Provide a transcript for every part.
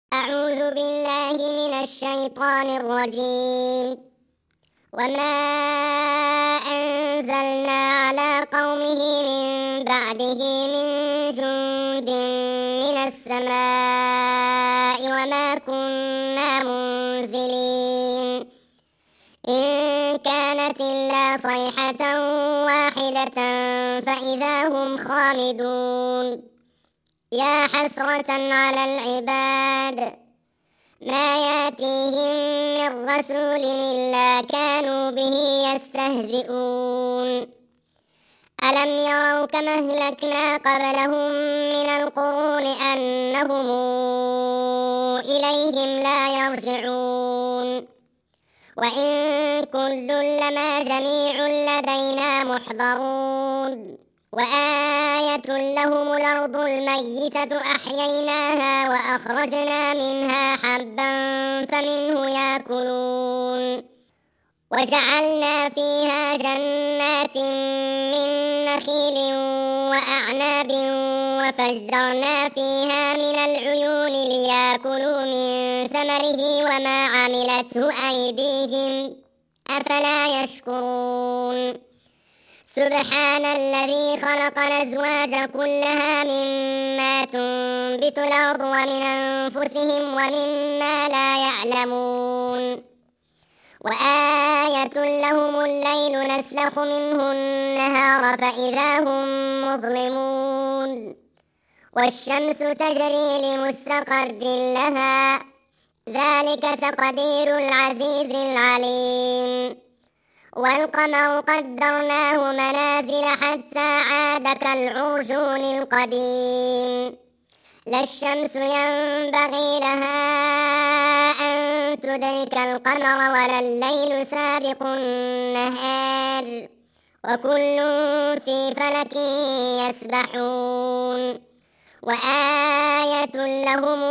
أعوذ بالله من الشيطان الرجيم. وما أنزلنا على قومه من بعده من جند من السماء وما كنا منزلين إن كانت إلا صيحة واحدة فإذا هم خامدون. يا حسرة على العباد ما ياتيهم من رسول إلا كانوا به يستهزئون. ألم يروا كما أهلكنا قبلهم من القرون أنهم إليهم لا يرجعون. وإن كل لما جميع لدينا محضرون. وآية لهم الأرض الميتة أحييناها وأخرجنا منها حبا فمنه يأكلون. وجعلنا فيها جنات من نخيل وأعناب وفجرنا فيها من العيون ليأكلوا من ثمره وما عملته أيديهم أفلا يشكرون. سبحان الذي خلق الأزواج كلها مما تنبت الأرض ومن أنفسهم ومما لا يعلمون. وآية لهم الليل نسلخ منه النهار فإذا هم مظلمون. والشمس تجري لمستقر لها ذلك تقدير العزيز العليم. والقمر قدرناه منازل حتى عاد كالعرجون القديم. لا الشمس ينبغي لها أن تدرك القمر ولا الليل سابق النهار وكل في فلك يسبحون. وآية لهم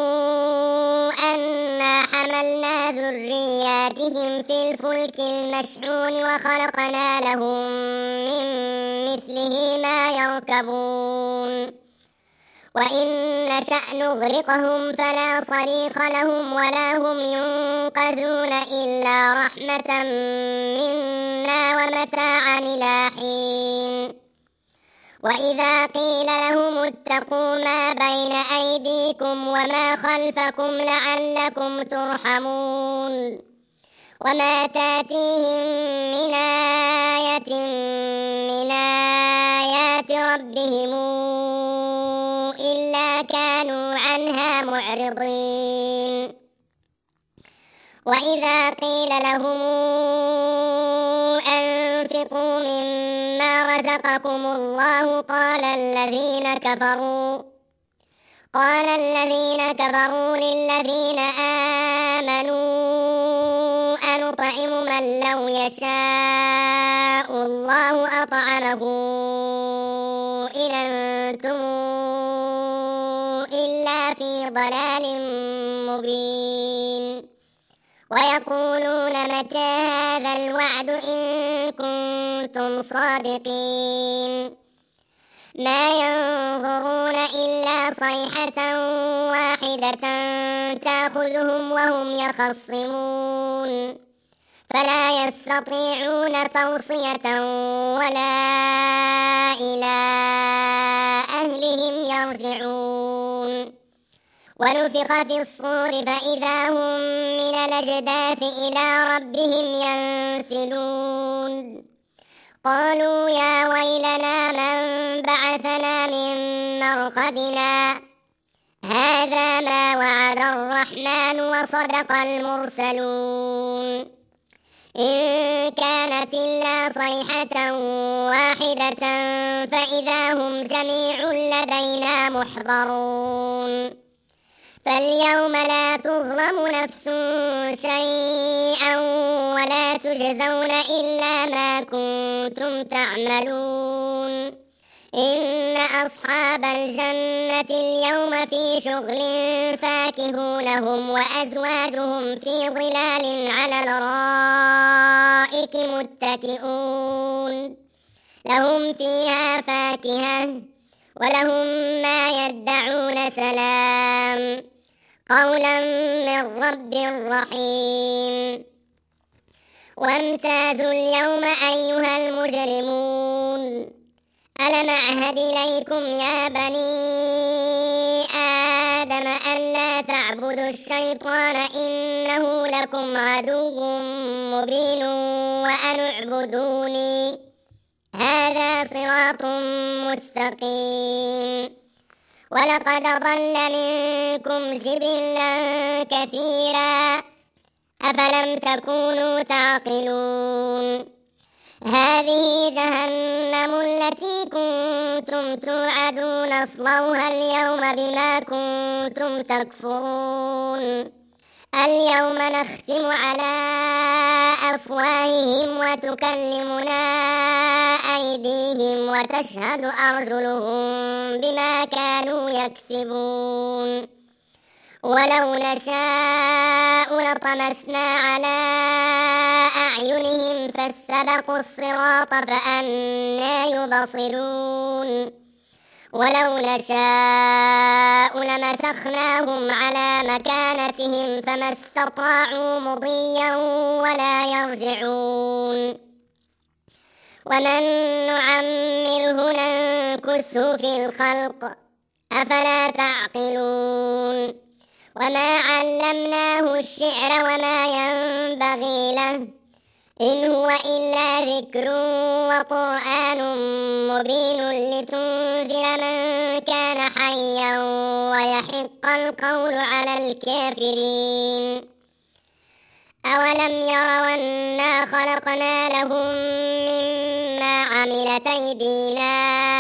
أنا حملنا ذرياتهم في الفلك المشحون وخلقنا لهم من مثله ما يركبون. وإن نشأ نغرقهم فلا صريخ لهم ولا هم ينقذون إلا رحمة منا ومتاعا إلى حين. وإذا قيل لهم اتقوا ما بين أيديكم وما خلفكم لعلكم ترحمون. وما تاتيهم من آية من آيات ربهم إلا كانوا عنها معرضين. وإذا قيل لهم أنفقوا مما رزقكم الله قال الذين كفروا للذين آمنوا أنطعم من لو يشاء الله أطعمه إن أنتم إلا في ضلال مبين. ويقولون متى هذا الوعد إن كنتم صادقين. ما ينظرون إلا صيحة واحدة تأخذهم وهم يخصمون فلا يستطيعون توصية ولا إلى أهلهم يرجعون. ونفخ في الصور فإذا هم من الأجداث إلى ربهم ينسلون. قالوا يا ويلنا من بعثنا من مرقدنا هذا ما وعد الرحمن وصدق المرسلون. إن كانت إلا صيحة واحدة فإذا هم جميع لدينا محضرون. فاليوم لا تظلم نفس شيئا ولا تجزون إلا ما كنتم تعملون. إن أصحاب الجنة اليوم في شغل فاكهون هم وأزواجهم في ظلال على الأرائك متكئون. لهم فيها فاكهة ولهم ما يدعون سلام. قولا من رب رحيم. وامتازوا اليوم أيها المجرمون ألم أعهد إليكم يا بني آدم ألا تعبدوا الشيطان إنه لكم عدو مبين وأن اعبدوني هذا صراط مستقيم. ولقد ضل منكم جبلا كثيرا أفلم تكونوا تعقلون. هذه جهنم التي كنتم توعدون اصلوها اليوم بما كنتم تكفرون. اليوم نختم على أفواههم وتكلمنا أيديهم وتشهد أرجلهم بما كانوا يكسبون. ولو نشاء لطمسنا على أعينهم فاستبقوا الصراط فأنى يبصرون. ولو نشاء لمسخناهم على مكانتهم فما استطاعوا مضيا ولا يرجعون. ومن نعمره ننكسه في الخلق أفلا تعقلون. وما علمناه الشعر وما ينبغي له إن هو إلا ذكر وقرآن مبين لتنذر من كان حيا ويحق القول على الكافرين. أولم يروا أنا خلقنا لهم مما عملت أيدينا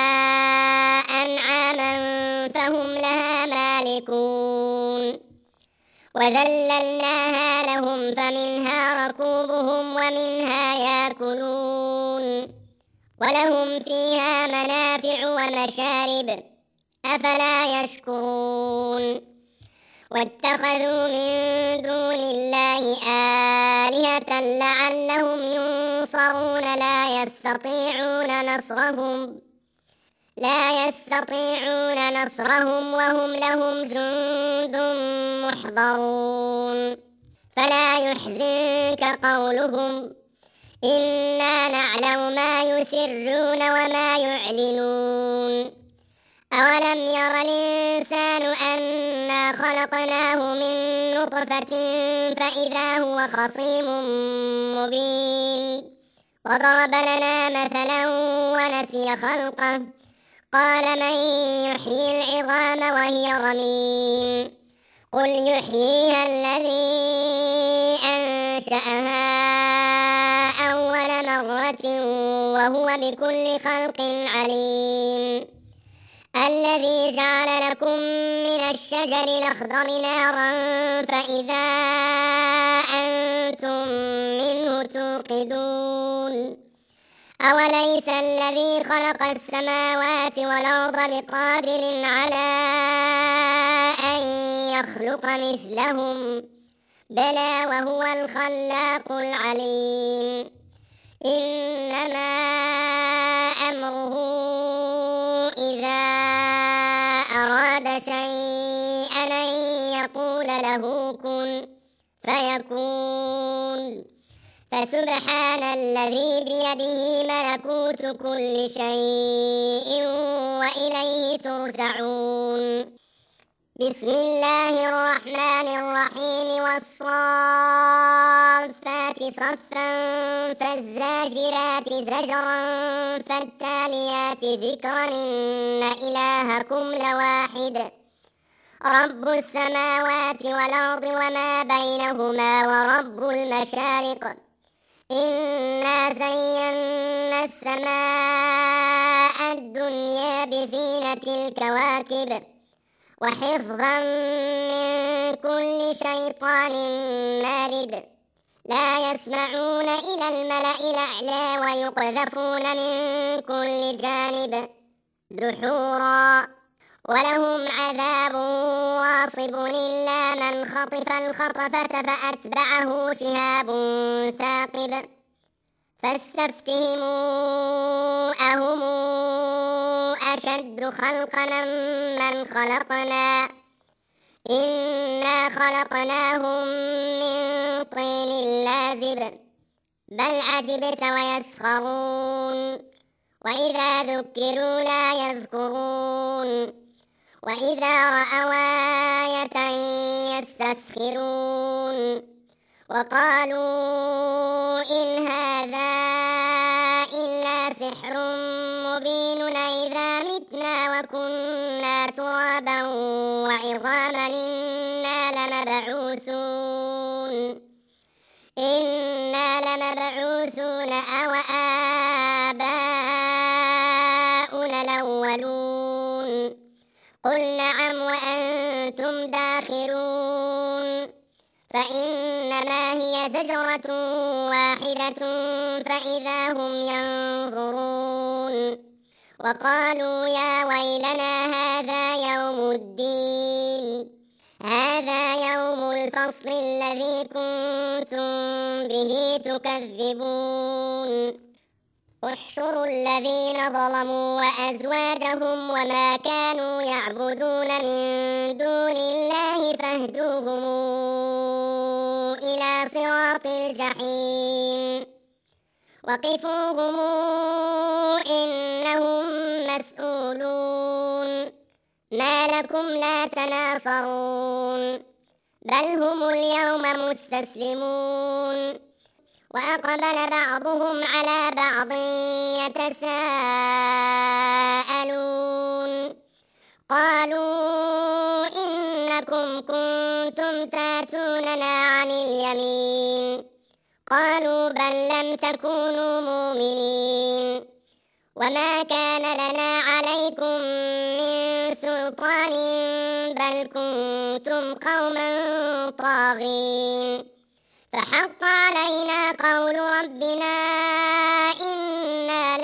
أنعاما فهم لها مالكون. وذللناها لهم فمنها ركوبهم ومنها يأكلون ولهم فيها منافع ومشارب أفلا يشكرون. واتخذوا من دون الله آلهة لعلهم ينصرون لا يستطيعون نصرهم وهم لهم جند محضرون. فلا يحزنك قولهم إنا نعلم ما يسرون وما يعلنون. أولم ير الإنسان أنا خلقناه من نطفة فإذا هو خصيم مبين. وضرب لنا مثلا ونسي خلقه قال من يحيي العظام وهي رميم قل يحييها الذي أنشأها أول مرة وهو بكل خلق عليم. الذي جعل لكم من الشجر الأخضر نارا فإذا أنتم منه توقدون. أوليس الذي خلق السماوات والأرض بقادر على أن يخلق مثلهم بلى وهو الخلاق العليم. إنما أمره إذا أراد شيئا أن يقول له كن فيكون. فسبحان الذي بيده ملكوت كل شيء وإليه ترجعون. بسم الله الرحمن الرحيم والصافات صفا فالزاجرات زجرا فالتاليات ذكرا إن إلهكم لواحد رب السماوات والأرض وما بينهما ورب المشارق. إنا زينا السماء الدنيا بزينة الكواكب وحفظا من كل شيطان مارد. لا يسمعون إلى الملأ الأعلى ويقذفون من كل جانب دحورا ولهم عذاب واصب إلا من خطف الخطفة فأتبعه شهاب ثاقب. فاستفتهموا أهم أشد خلقا من خلقنا إنا خلقناهم من طين لازب بل عجبت ويسخرون وإذا ذكروا لا يذكرون وإذا رأوا آية يستسخرون وقالوا إن هذا إلا سحر مبين أإذا متنا وكنا ترابا وعظاما إنا لمبعوثون أو آباؤنا الأولون قل نعم وأنتم داخرون فإنما هي زجرة واحدة فإذا هم ينظرون وقالوا يا ويلنا هذا يوم الدين هذا يوم الفصل الذي كنتم به تكذبون احشروا الذين ظلموا وأزواجهم وما كانوا يعبدون من دون الله فاهدوهم إلى صراط الجحيم وقفوهم إنهم مسؤولون ما لكم لا تناصرون بل هم اليوم مستسلمون وأقبل بعضهم على بعض يتساءلون قالوا إنكم كنتم تاتوننا عن اليمين قالوا بل لم تكونوا مؤمنين وما كان لنا عليكم من سلطان بل كنتم قوما طاغين فحق علينا قول ربنا إنا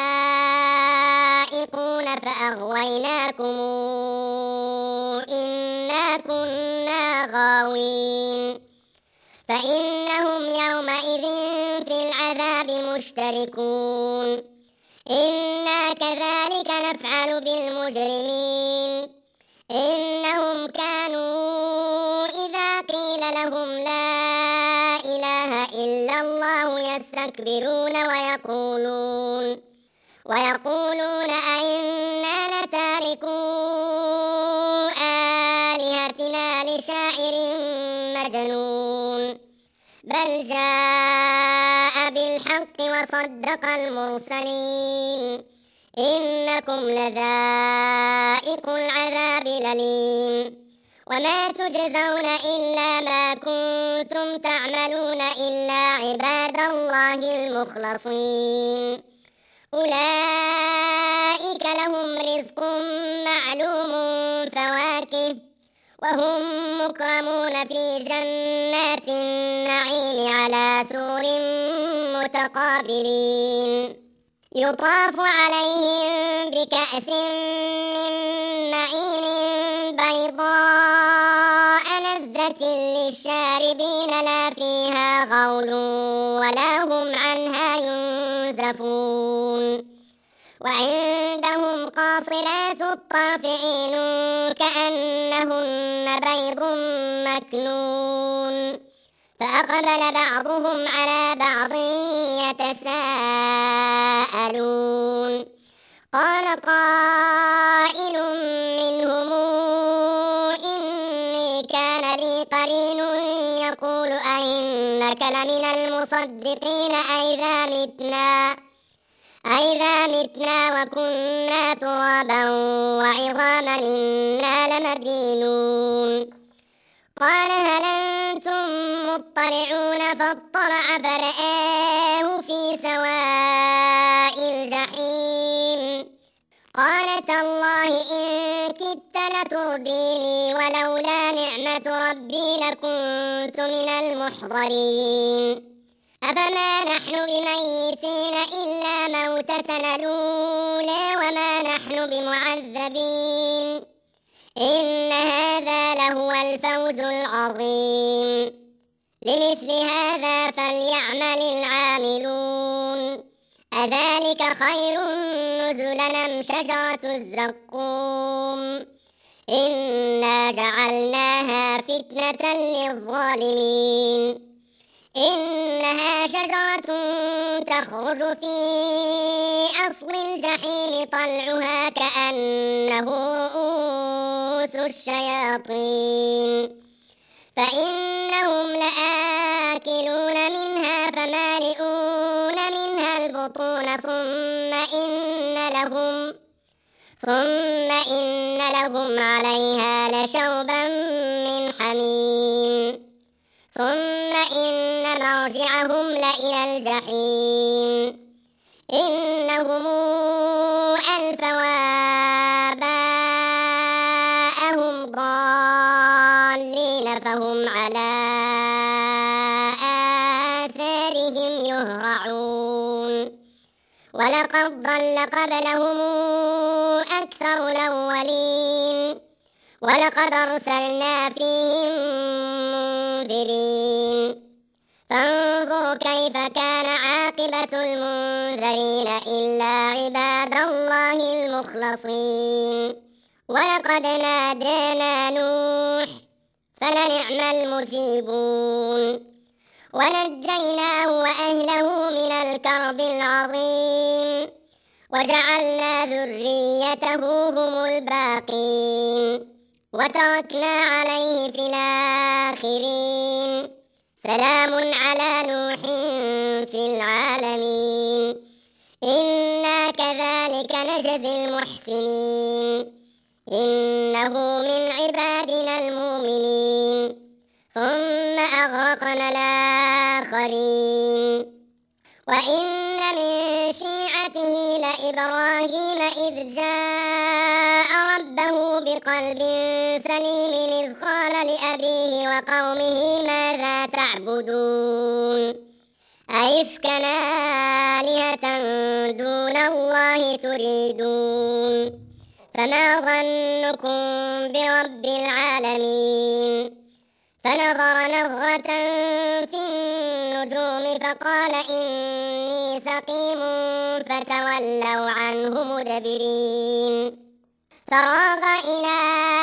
لذائقون فأغويناكم إنا كنا غاوين فإنهم يومئذ في العذاب مشتركون إنا كذلك نفعل بالمجرمين إنهم كانوا إذا قيل لهم لا إله إلا الله يستكبرون ويقولون أئنا لتاركو آلهتنا لشاعر مجنون بل جاء بالحق وصدق المرسلين إنكم لذائق العذاب الأليم وما تجزون إلا ما كنتم تعملون إلا عباد الله المخلصين أولئك لهم رزق معلوم فواكه وهم مكرمون في جنات النعيم على سرر متقابلين يطاف عليهم بكأس من معين بيضاء لذة للشاربين لا فيها غول ولا هم عنها ينزفون وعندهم قاصرات الطرف عين كأنهن بيض مكنون فأقبل بعضهم على بعض يتساءلون قال قائل منهم إني كان لي قرين يقول أئنك لمن المصدقين أئذا متنا وكنا ترابا وعظاما إنا لمدينون قال هل أنتم مطلعون فاطلع فرآه في سواء الجحيم قال تالله إن كدت لترديني ولولا نعمة ربي لكنت من المحضرين أفما نحن بميتين إلا موتتنا الأولى وما نحن بمعذبين إن هذا لهو الفوز العظيم لمثل هذا فليعمل العاملون أذلك خير نزلا أم شجرة الزقوم إنا جعلناها فتنة للظالمين إنها شجرة تخرج في أصل الجحيم طلعها كأنه رؤوس الشياطين فإنهم لآكلون منها فمالئون منها البطون ثم إن لهم عليها لشوبا من حميم ثم إن مرجعهم لإلى الجحيم إنهم ألفوا آباءهم ضالين فهم على آثارهم يهرعون ولقد ضل قبلهم أكثر الأولين ولقد أرسلنا فيهم منذرين فانظر كيف كان عاقبة المنذرين إلا عباد الله المخلصين ولقد نادانا نوح فلنعم المجيبون ونجيناه وأهله من الكرب العظيم وجعلنا ذريته هم الباقين وتركنا عليه في الآخرين سلام على نوح في العالمين إنا كذلك نجزي المحسنين إنه من عبادنا المؤمنين ثم أغرقنا الآخرين وإن من شيعته لإبراهيم إذ جاء ربه بقلب سليم إذ قال لأبيه وقومه ماذا تعبدون أئفكا آلهة دون الله تريدون فما ظنكم برب العالمين فنظر نظرة في النجوم فقال إني سقيم فتولوا عنه مدبرين فراغ إلى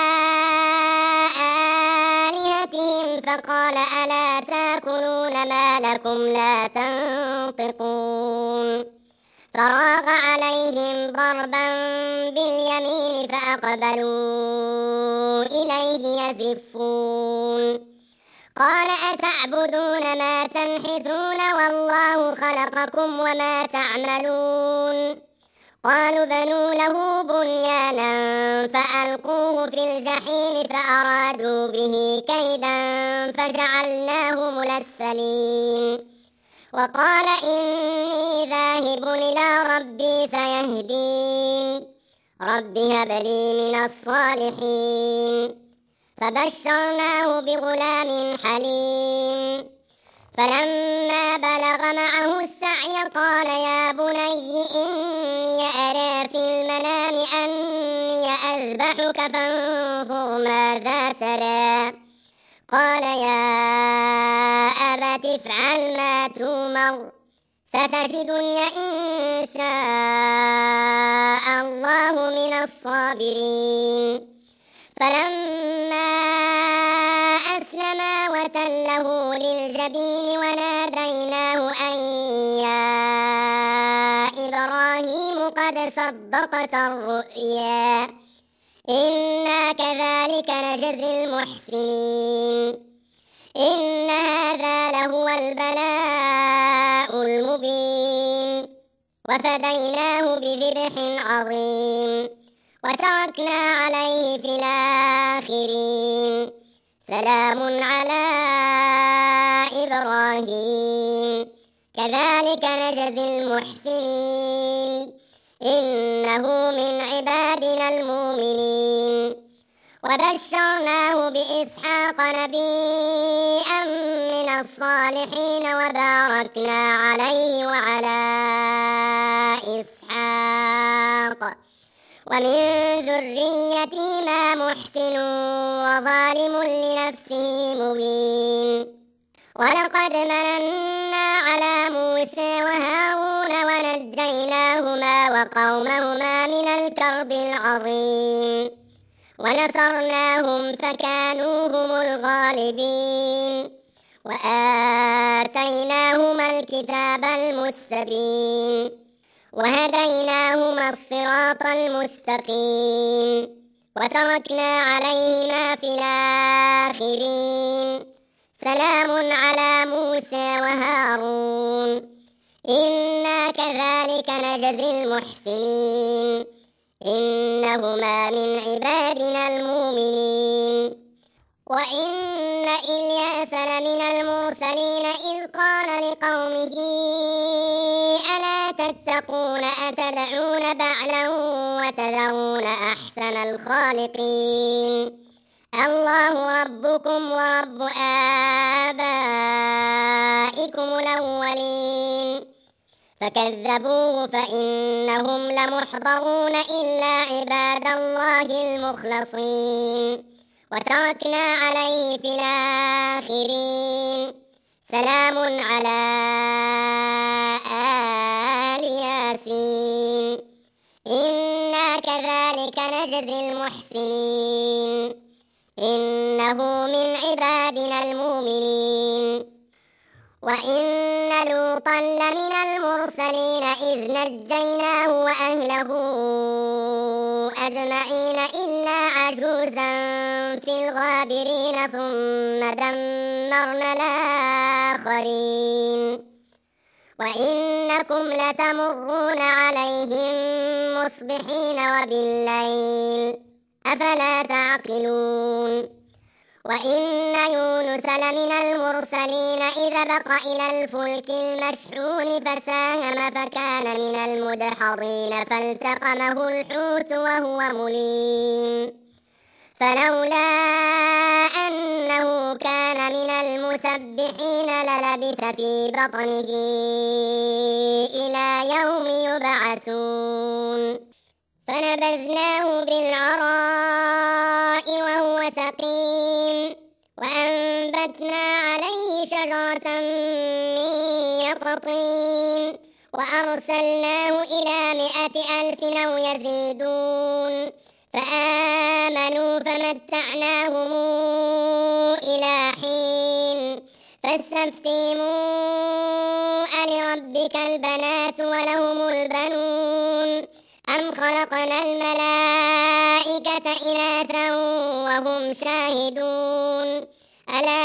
آلهتهم فقال ألا تأكلون ما لكم لا تنطقون فراغ عليهم ضربا باليمين فأقبلوا إليه يزفون قال أتعبدون ما تنحتون والله خلقكم وما تعملون قالوا بنوا له بنيانا فألقوه في الجحيم فأرادوا به كيدا فجعلناهم الأسفلين وقال إني ذاهب إلى ربي سيهدين رب هب لي من الصالحين فبشرناه بغلام حليم فلما بلغ معه السعي قال يا بني إني أرى في المنام أني أذبحك فانظر ماذا ترى قال يا أبت افعل ما تؤمر ستجدني إن شاء الله من الصابرين فلما أسلما وتله للجبين وناديناه أن يا إبراهيم قد صدقت الرؤيا إنا كذلك نجزي المحسنين إن هذا لهو البلاء المبين وفديناه بذبح عظيم وتركنا عليه في الآخرين سلام على إبراهيم كذلك نجزي المحسنين إنه من عبادنا المؤمنين وبشرناه بإسحاق نبيا من الصالحين وباركنا عليه وعلى إسحاق ومن ذريتهما محسن وظالم لنفسه مبين ولقد مننا على موسى وهارون ونجيناهما وقومهما من الكرب العظيم ونصرناهم فكانوا هم الغالبين وآتيناهما الكتاب المستبين وهديناهما الصراط المستقيم وتركنا عليهما في الآخرين سلام على موسى وهارون إنا كذلك نجزي المحسنين إنهما من عبادنا المؤمنين وإن إلياس لمن المرسلين إذ قال لقومه ألا تتقون أتدعون بعلا وتذرون أحسن الخالقين الله ربكم ورب آبائكم الأولين فكذبوه فإنهم لمحضرون إلا عباد الله المخلصين وتركنا عليه في الآخرين سلام على آل ياسين إنا كذلك نجزي المحسنين إنه من عبادنا المؤمنين وإن لوطا لمن المرسلين إذ نجيناه وأهله أجمعين إلا عجوزا في الغابرين ثم دمرنا الآخرين وإنكم لتمرون عليهم مصبحين وبالليل أفلا تعقلون وإن يونس لمن المرسلين إذا بق إلى الفلك المشحون فساهم فكان من المدحضين فالتقمه الحوت وهو مليم فلولا أنه كان من المسبحين للبث في بطنه إلى يوم يبعثون فنبذناه بالعراء وهو سقيم وأنبتنا عليه شجرة من يقطين وأرسلناه إلى 100,000 أو يزيدون فآمنوا فمتعناهم إلى حين فاستفتهموا ألربك البنات ولهم البنون أم خلقنا الملائكة إناثا وهم شاهدون ألا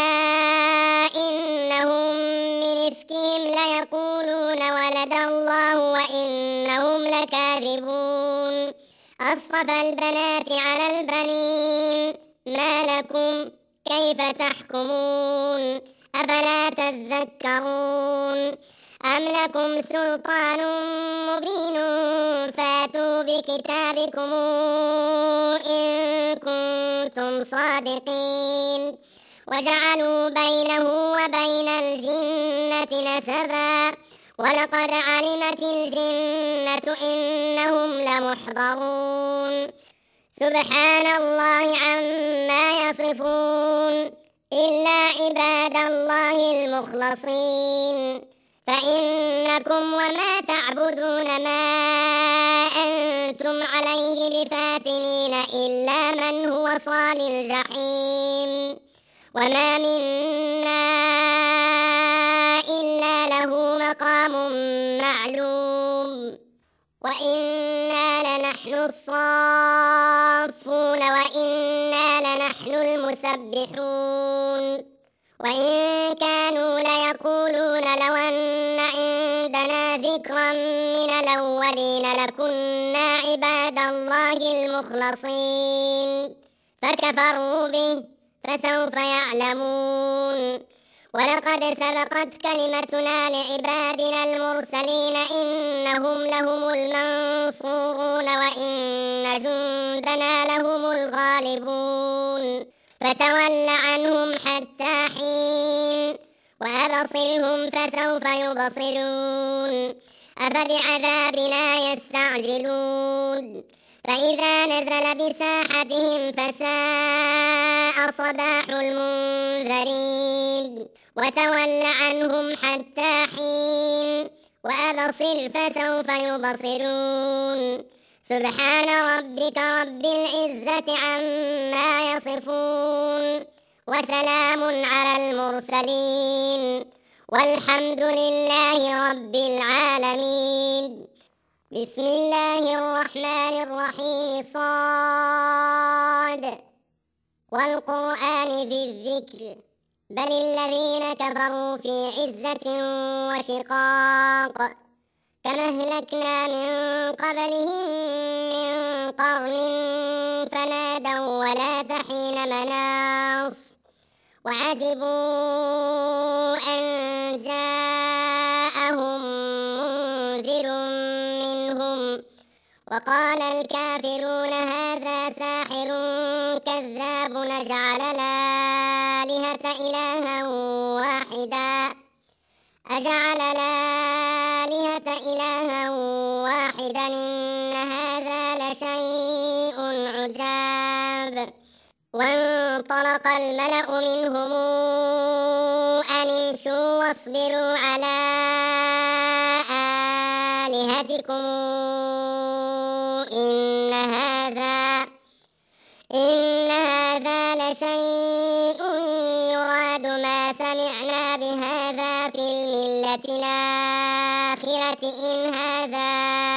إنهم من إفكهم ليقولون ولد الله وإنهم لكاذبون أصطفى البنات على البنين ما لكم كيف تحكمون أفلا تذكرون أم لكم سلطان مبين فاتوا بكتابكم إن كنتم صادقين وجعلوا بينه وبين الجنة نسبا ولقد علمت الجنة إنهم لمحضرون سبحان الله عما يصفون إلا عباد الله المخلصين فإنكم وما تعبدون ما أنتم عليه بفاتنين إلا من هو صال الجحيم وما منا إلا له مقام معلوم وإنا لنحن الصافون وإنا لنحن المسبحون وإن كانوا ليقولون لو أن عندنا ذكرا من الأولين لكنا عباد الله المخلصين فكفروا به فسوف يعلمون ولقد سبقت كلمتنا لعبادنا المرسلين إنهم لهم المنصورون وإن جندنا لهم الغالبون فتول عنهم حتى حين وأبصرهم فسوف يبصرون أفبعذابنا يستعجلون فإذا نزل بساحتهم فساء صباح المنذرين وتول عنهم حتى حين وأبصر فسوف يبصرون سبحان ربك رب العزة عما يصفون وسلام على المرسلين والحمد لله رب العالمين. بسم الله الرحمن الرحيم. صاد والقرآن ذي الذكر بل الذين كفروا في عزة وشقاق كما أهلكنا من قبلهم من قرن فنادوا ولا تحين مناص وعجبوا أن جاءهم منذر منهم وقال الكافرون هذا ساحر كذاب نجعل الآلهة إلها واحدا أجعل الآلهة إلها واحدا إن هذا لشيء عجاب. وانطلق الملأ منهم أن امشوا واصبروا على آلهتكم إن هذا لشيء يراد ما سمعنا بهذا في الملة الآخرة إن هذا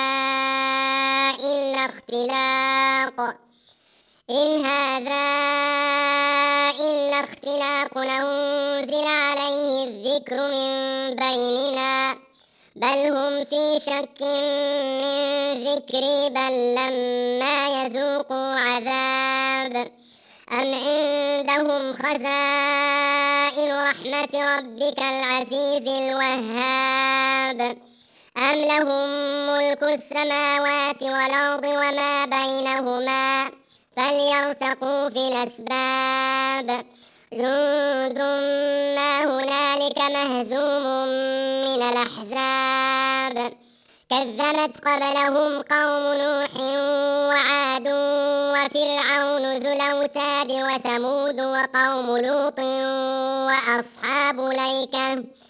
إلا اختلاق لو أنزل عليه الذكر من بيننا بل هم في شك من ذكري بل لما يذوقوا عذاب أم عندهم خزائن رحمة ربك العزيز الوهاب أم لهم ملك السماوات والأرض وما بينهما فليرتقوا في الأسباب. جند ما هنالك مهزوم من الأحزاب كذبت قبلهم قوم نوح وعاد وفرعون ذو الأوتاد وثمود وقوم لوط وأصحاب الأيكة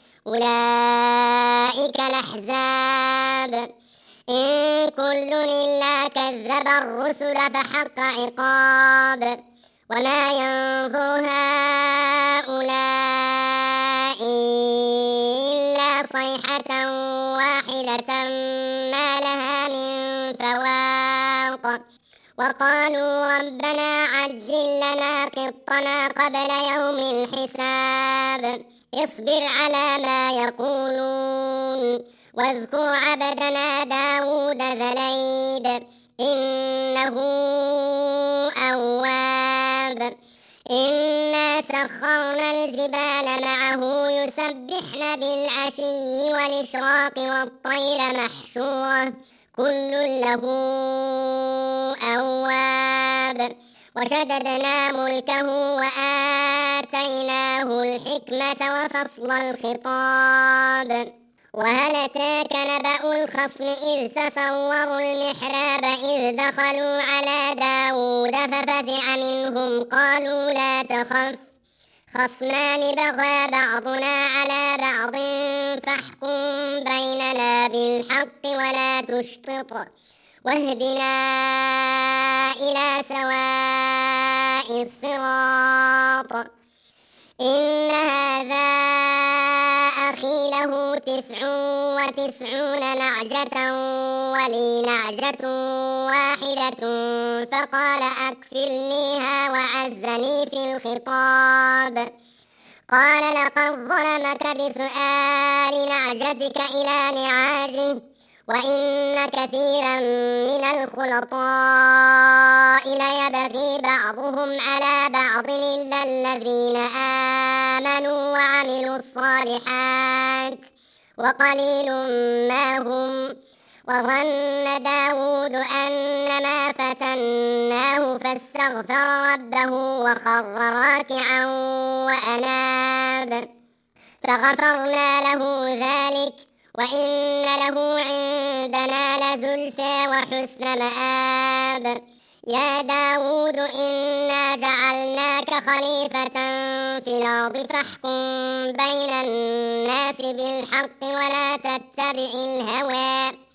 أولئك الأحزاب إن كل إلا كذب الرسل فحق عقاب وما ينظر هؤلاء إلا صيحة واحدة ما لها من فواق وقالوا ربنا عجل لنا قطنا قبل يوم الحساب اصبر على ما يقولون واذكر عبدنا داود ذا الأيد إنه أواب إنا سخرنا الجبال معه يسبحن بالعشي والإشراق والطير محشورة كل له أواب وشددنا ملكه وآتيناه الحكمة وفصل الخطاب. وهل أتاك نبأ الخصم إذ تصوروا المحراب إذ دخلوا على داود ففزع منهم قالوا لا تخف خصمان بغى بعضنا على بعض فاحكم بيننا بالحق ولا تشطط واهدنا إلى سواء الصراط إن هذا أخي له 99 نعجة ولي نعجة واحدة فقال أكفلنيها وعزني في الخطاب قال لقد ظلمك بسؤال نعجتك إلى نعاجه وإن كثيرا من الخلطاء ليبغي بعضهم على بعض إلا الذين آمنوا وعملوا الصالحات وقليل ما هم وظن داود أنما فتناه فاستغفر ربه وخر راكعا وأناب فغفرنا له ذلك وإن له عندنا لزلفى وحسن مآب. يا داود إنا جعلناك خليفة في الأرض فاحكم بين الناس بالحق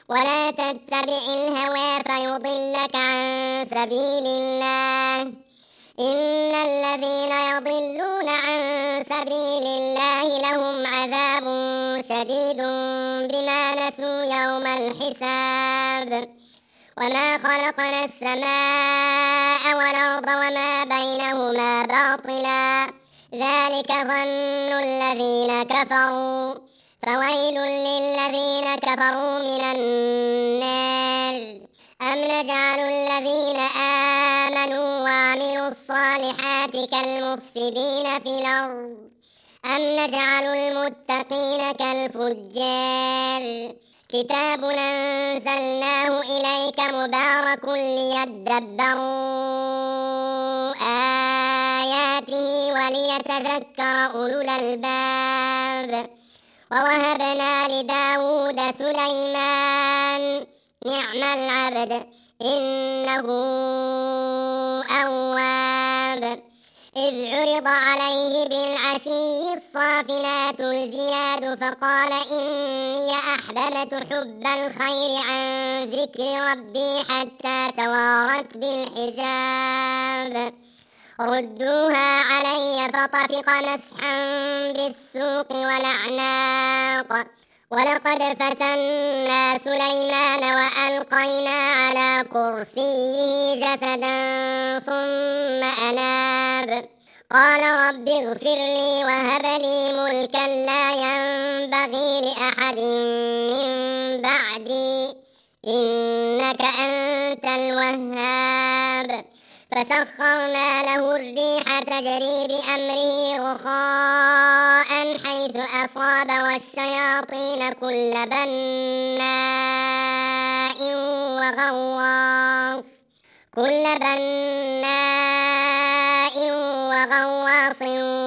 ولا تتبع الهوى فيضلك عن سبيل الله. إن الذين يضلون عن سبيل الله لهم عذاب شديد بما نسوا يوم الحساب. وما خلقنا السماء والأرض وما بينهما باطلا ذلك ظن الذين كفروا فويل للذين كفروا من النار. أم نجعل الذين آمنوا وعملوا الصالحات كالمفسدين في الأرض أم نجعل المتقين كالفجار. كتاب أنزلناه إليك مبارك ليدبروا آياته وليتذكر أولو الألباب. ووهبنا لداود سليمان نعم العبد إنه أواب. إذ عرض عليه بالعشي الصافنات الجياد فقال إني أحببت حب الخير عن ذكر ربي حتى توارت بالحجاب. ردوها علي فطفق مسحا بالسوق والأعناق. ولقد فتنا سليمان وألقينا على كرسيه جسدا ثم أناب. قال رب اغفر لي وهب لي ملكا لا ينبغي لأحد من بعدي إنك أنت الوهاب. فسخرنا له الريح تجري بأمره رخاء حيث أصاب والشياطين كل بناء وغواص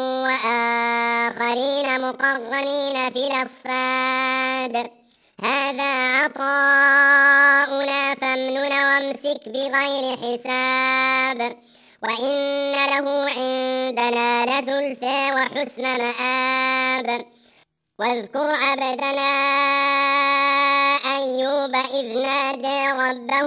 وآخرين مقرنين في الأصفاد. هذا عطاؤنا فامنن وامسك بغير حساب وإن له عندنا لزلفى وحسن مآب. واذكر عبدنا أيوب إذ نادى ربه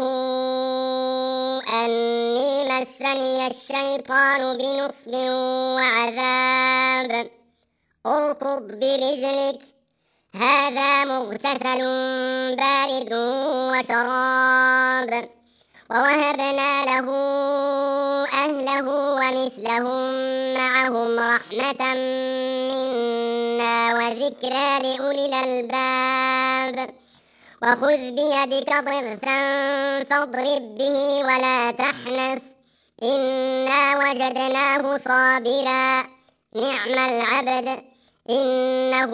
أني مسني الشيطان بنصب وعذاب. اركض برجلك هذا مغتسل بارد وشراب. ووهبنا له أهله ومثلهم معهم رحمة منا وذكرى لأولي الألباب. وخذ بيدك ضغثا فاضرب به ولا تحنث إنا وجدناه صابرا نعم العبد إنه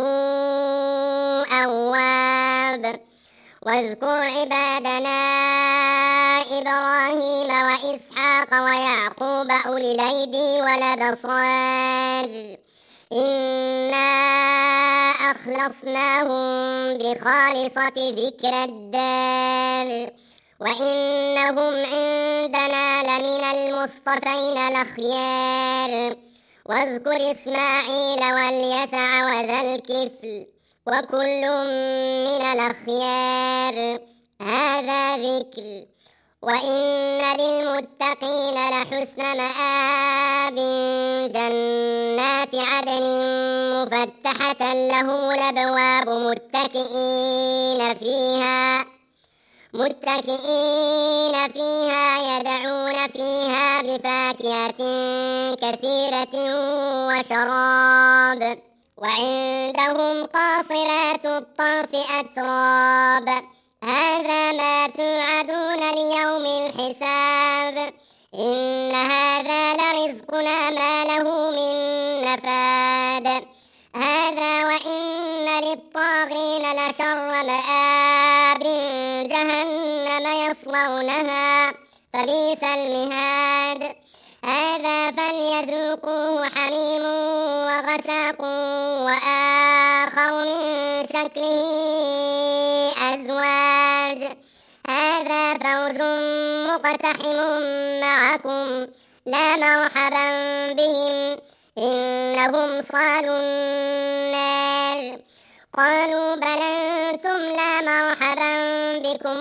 أواب. واذكر عبادنا إبراهيم وإسحاق ويعقوب أولي الأيدي والأبصار إنا أخلصناهم بخالصة ذكر الدار وإنهم عندنا لمن المصطفين الأخيار. واذكر إسماعيل واليسع وذا الكفل وكل من الأخيار هذا ذكر. وإن للمتقين لحسن مآب جنات عدن مفتحة لهم الأبواب متكئين فيها يدعون فيها بفاكهة كثيرة وشراب. وعندهم قاصرات الطرف أتراب هذا ما توعدون ليوم الحساب إن هذا لرزقنا ما له من نفاد. هذا وإن للطاغين لشر مآب جهنم يصلونها فبئس المهاد. هذا فليذوقوه حميم وغساق وآخر من شكله أزواج هذا فوج مقتحم معكم لا مرحبا بهم إنهم صالوا النار. قالوا بل أنتم لا مرحبا بكم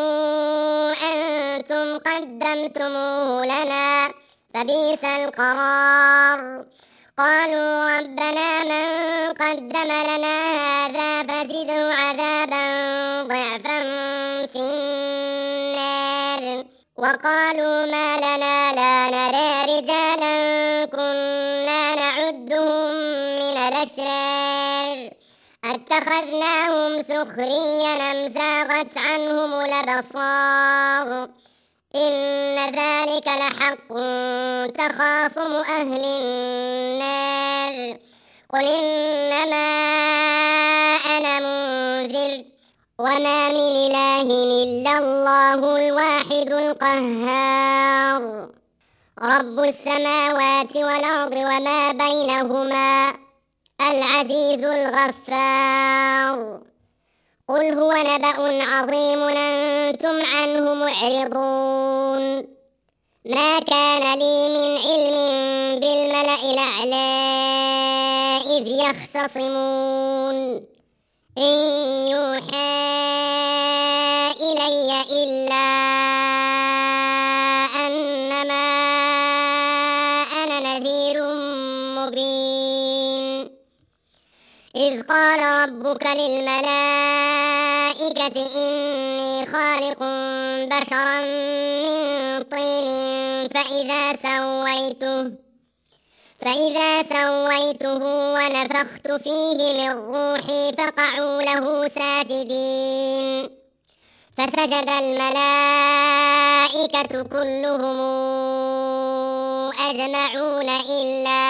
أنتم قدمتموه لنا فبئس القرار. قالوا ربنا من قدم لنا هذا فزده عذابا ضعفا في النار. وقالوا ما لنا لا نرى رجالا كنا نعدهم من الأشرار أتخذناهم سخريا أم زاغت عنهم الأبصار إن ذلك لحق تخاصم أهل النار. قل إنما أنا منذر وما من إله إلا الله الواحد القهار رب السماوات والأرض وما بينهما العزيز الغفار. قل هو نبأ عظيم أنتم عنه معرضون. ما كان لي من علم بالملأ الأعلى إذ يختصمون إن يوحى إلي إلا أنما أنا نذير مبين. إذ قال ربك للملائكة إني خالق بشرا من طين فإذا سويته ونفخت فيه من روحي فقعوا له ساجدين. فسجد الملائكة كلهم أجمعون إلا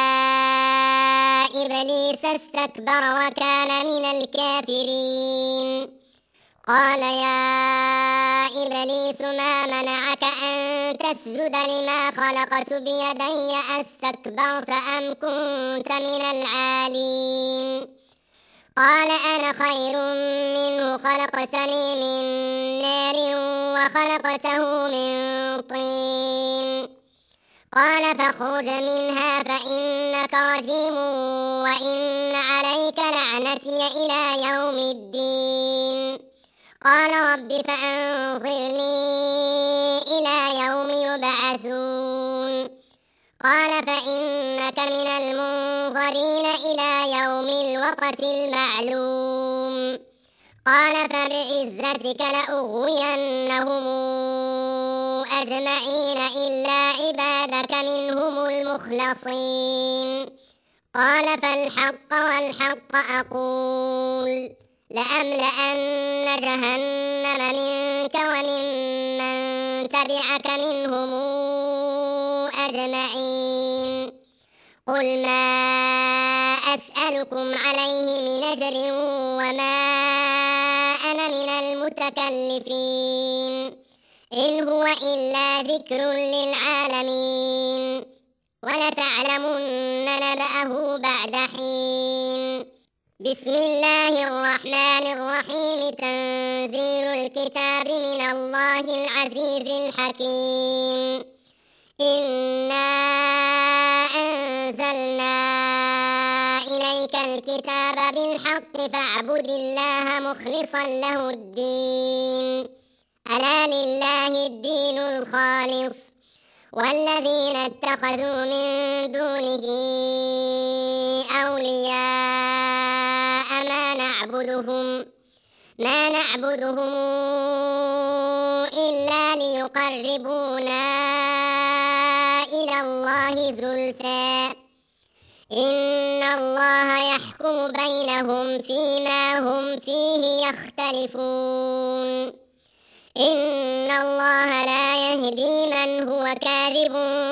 إبليس استكبر وكان من الكافرين. قال يا إبليس ما منعك أن تسجد لما خلقت بيدي أستكبرت أم كنت من العالين؟ قال أنا خير منه خلقتني من نار وخلقته من طين. قال فاخرج منها فإنك رجيم وإن عليك لعنتي إلى يوم الدين. قال رب فأنظرني إلى يوم يبعثون. قال فإنك من المنظرين إلى يوم الوقت المعلوم. قال فبعزتك لأغوينهم أجمعين إلا عبادك منهم المخلصين. قال فالحق والحق أقول لأملأن جهنم منك وممن تبعك منهم أجمعين. قل ما أسألكم عليه من أجر وما أنا من المتكلفين إن هو إلا ذكر للعالمين ولتعلمن نبأه بعد حين. بسم الله الرحمن الرحيم تنزيل الكتاب من الله العزيز الحكيم. إنا أنزلنا إليك الكتاب بالحق فاعبد الله مخلصا له الدين ألا لله الدين الخالص والذين اتخذوا من دونه أولياء ما نعبدهم إلا ليقربونا إلى الله زلفى إن الله يحكم بينهم فيما هم فيه يختلفون. إن الله لا يهدي من هو كاذب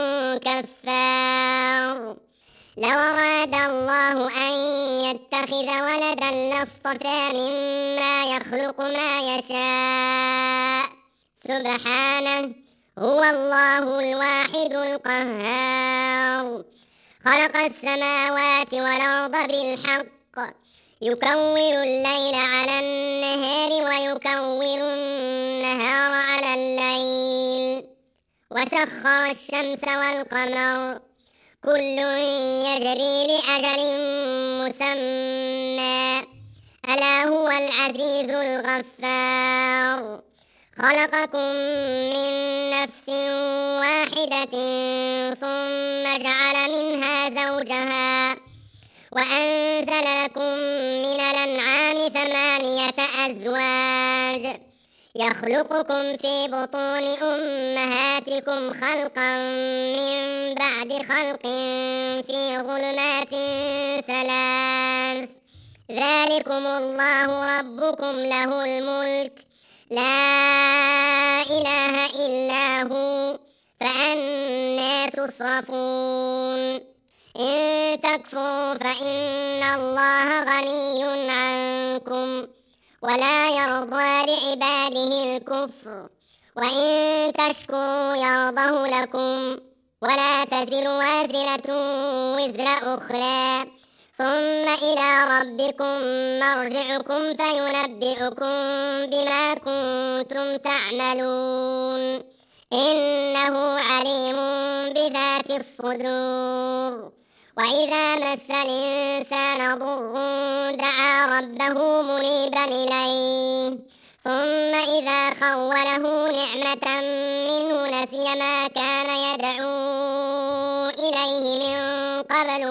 كفار. لو أراد الله أن يتخذ ولدا لاصطفى مما يخلق ما يشاء سبحانه هو الله الواحد القهار. خلق السماوات والأرض بالحق يكور الليل على النهار ويكور النهار على الليل وسخر الشمس والقمر كل يجري لأجل مسمى ألا هو العزيز الغفار. خلقكم من نفس واحدة ثم جعل منها زوجها وأنزل لكم من الأنعام 8 أزواج يخلقكم في بطون أمهاتكم خلقا من بعد خلق في ظلمات 3. ذلكم الله ربكم له الملك لا إله إلا هو فأنى تصرفون. إن تكفروا فإن الله غني عنكم ولا يرضى لعباده الكفر وإن تشكروا يرضه لكم ولا تزر وازرة وزر أخرى ثم إلى ربكم مرجعكم فينبئكم بما كنتم تعملون إنه عليم بذات الصدور. وإذا مس الإنسان ضر دعا ربه منيبا إليه ثم إذا خوله نعمة منه نسي ما كان يدعو إليه من قبل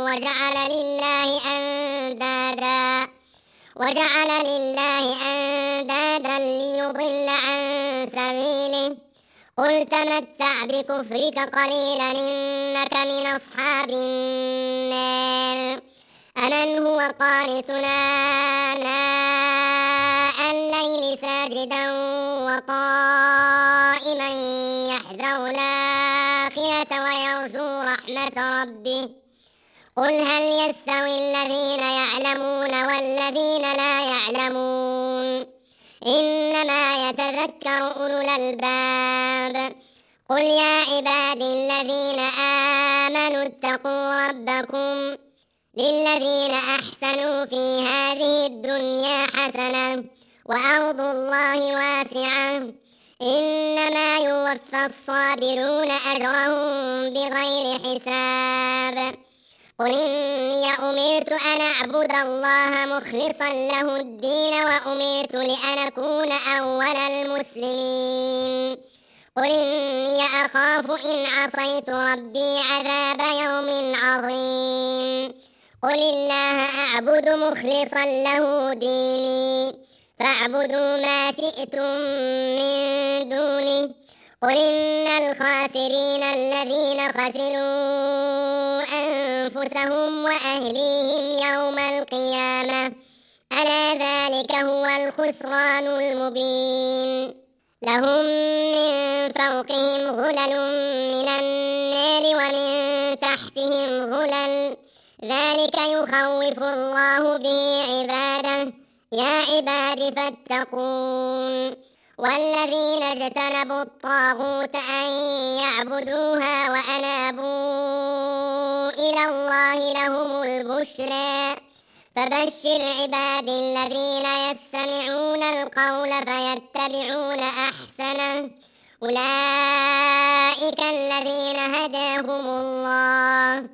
وجعل لله أندادا ليضل عن سبيله. قل تمتع بكفرك قليلا إنك من أصحاب النار. أمن هو قانتنا آناء الليل ساجدا وقائما يحذر الآخرة ويرجو رحمة ربه. قل هل يستوي الذين يعلمون والذين لا يعلمون إنما يتذكر أولو الألباب. قل يا عبادي الذين آمنوا اتقوا ربكم للذين أحسنوا في هذه الدنيا حسنة وأرض الله واسعة إنما يوفى الصابرون أجرهم بغير حساب. قل إني أمرت أن أعبد الله مخلصا له الدين وأمرت لأن أكون أول المسلمين. قل إني أخاف إن عصيت ربي عذاب يوم عظيم. قل الله أعبد مخلصا له ديني فاعبدوا ما شئتم من دونه. قل إن الخاسرين الذين خسروا أنفسهم وأهليهم يوم القيامة ألا ذلك هو الخسران المبين. لهم من فوقهم ظلل من النار ومن تحتهم ظلل ذلك يخوف الله به عباده يا عباد فاتقون. والذين اجتنبوا الطاغوت أن يعبدوها وأنابوا إلى الله لهم البشرى. فبشر عبادي الذين يستمعون القول فيتبعون أحسنه أولئك الذين هداهم الله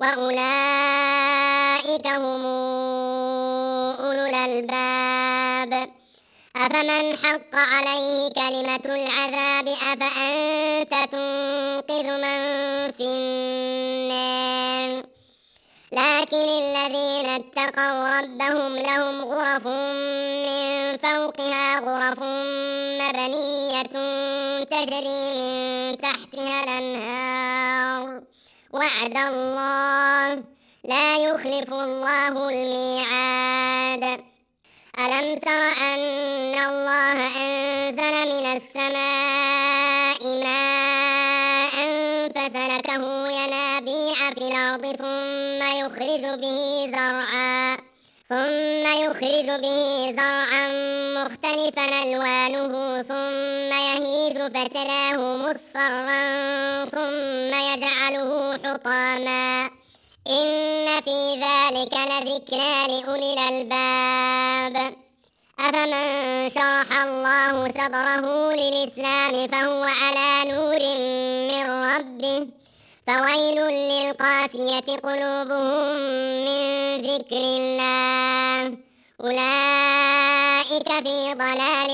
وأولئك هم أولو الألباب. أفمن حق عليه كلمة العذاب أفأنت تنقذ من في النار. لكن الذين اتقوا ربهم لهم غرف من فوقها غرف مبنية تجري من تحتها الأنهار وعد الله لا يخلف الله الميعاد. ألم تر أن الله أنزل من السماء ماء فسلكه ينابيع في الأرض ثم يخرج به زرعا مختلفا ألوانه ثم يهيج فتراه مصفرا ثم يجعله حطاما إن في ذلك لذكرى لأولي الألباب. أفمن شرح الله صدره للإسلام فهو على نور من ربه فويل للقاسية قلوبهم من ذكر الله أولئك في ضلال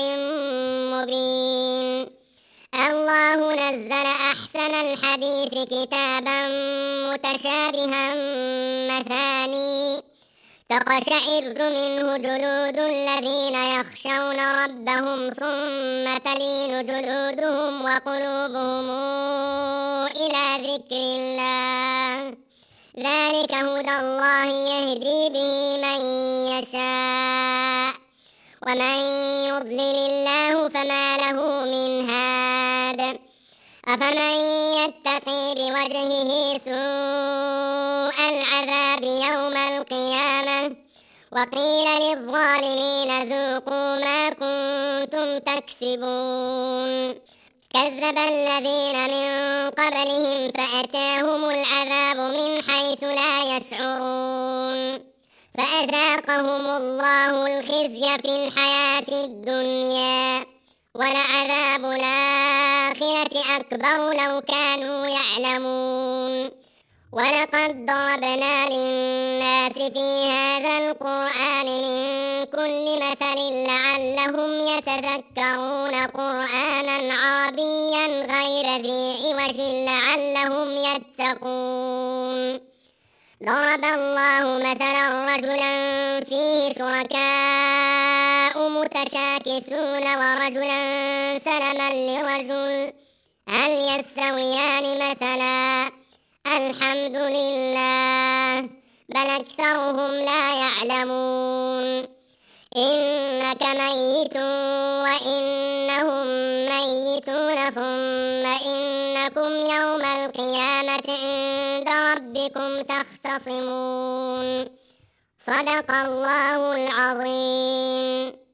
مبين. الله نزل أحسن الحديث كتابا متشابها مثاني تقشعر منه جلود الذين يخشون ربهم ثم تلين جلودهم وقلوبهم إلى ذكر الله ذلك هدى الله يهدي به من يشاء ومن يضلل الله فما له من هاد أفمن يتقي بوجهه سوء العذاب يوم القيامة وقيل للظالمين ذوقوا ما كنتم تكسبون كذب الذين من قبلهم فأتاهم العذاب من حيث لا يشعرون فأذاقهم الله الخزي في الحياة الدنيا ولعذاب الآخرة أكبر لو كانوا يعلمون ولقد ضربنا للناس في هذا القرآن من كل مثل لعلهم يتذكرون قرآنا عربيا غير ذي عوج لعلهم يتقون ضرب الله مثلا رجلا فيه شركاء متشاكسون ورجلا سلما لرجل هل يستويان مثلا الحمد لله بل أكثرهم لا يعلمون إنك ميت وإنهم ميتون ثم إنكم يوم القيامة عند ربكم تختصمون صدق الله العظيم.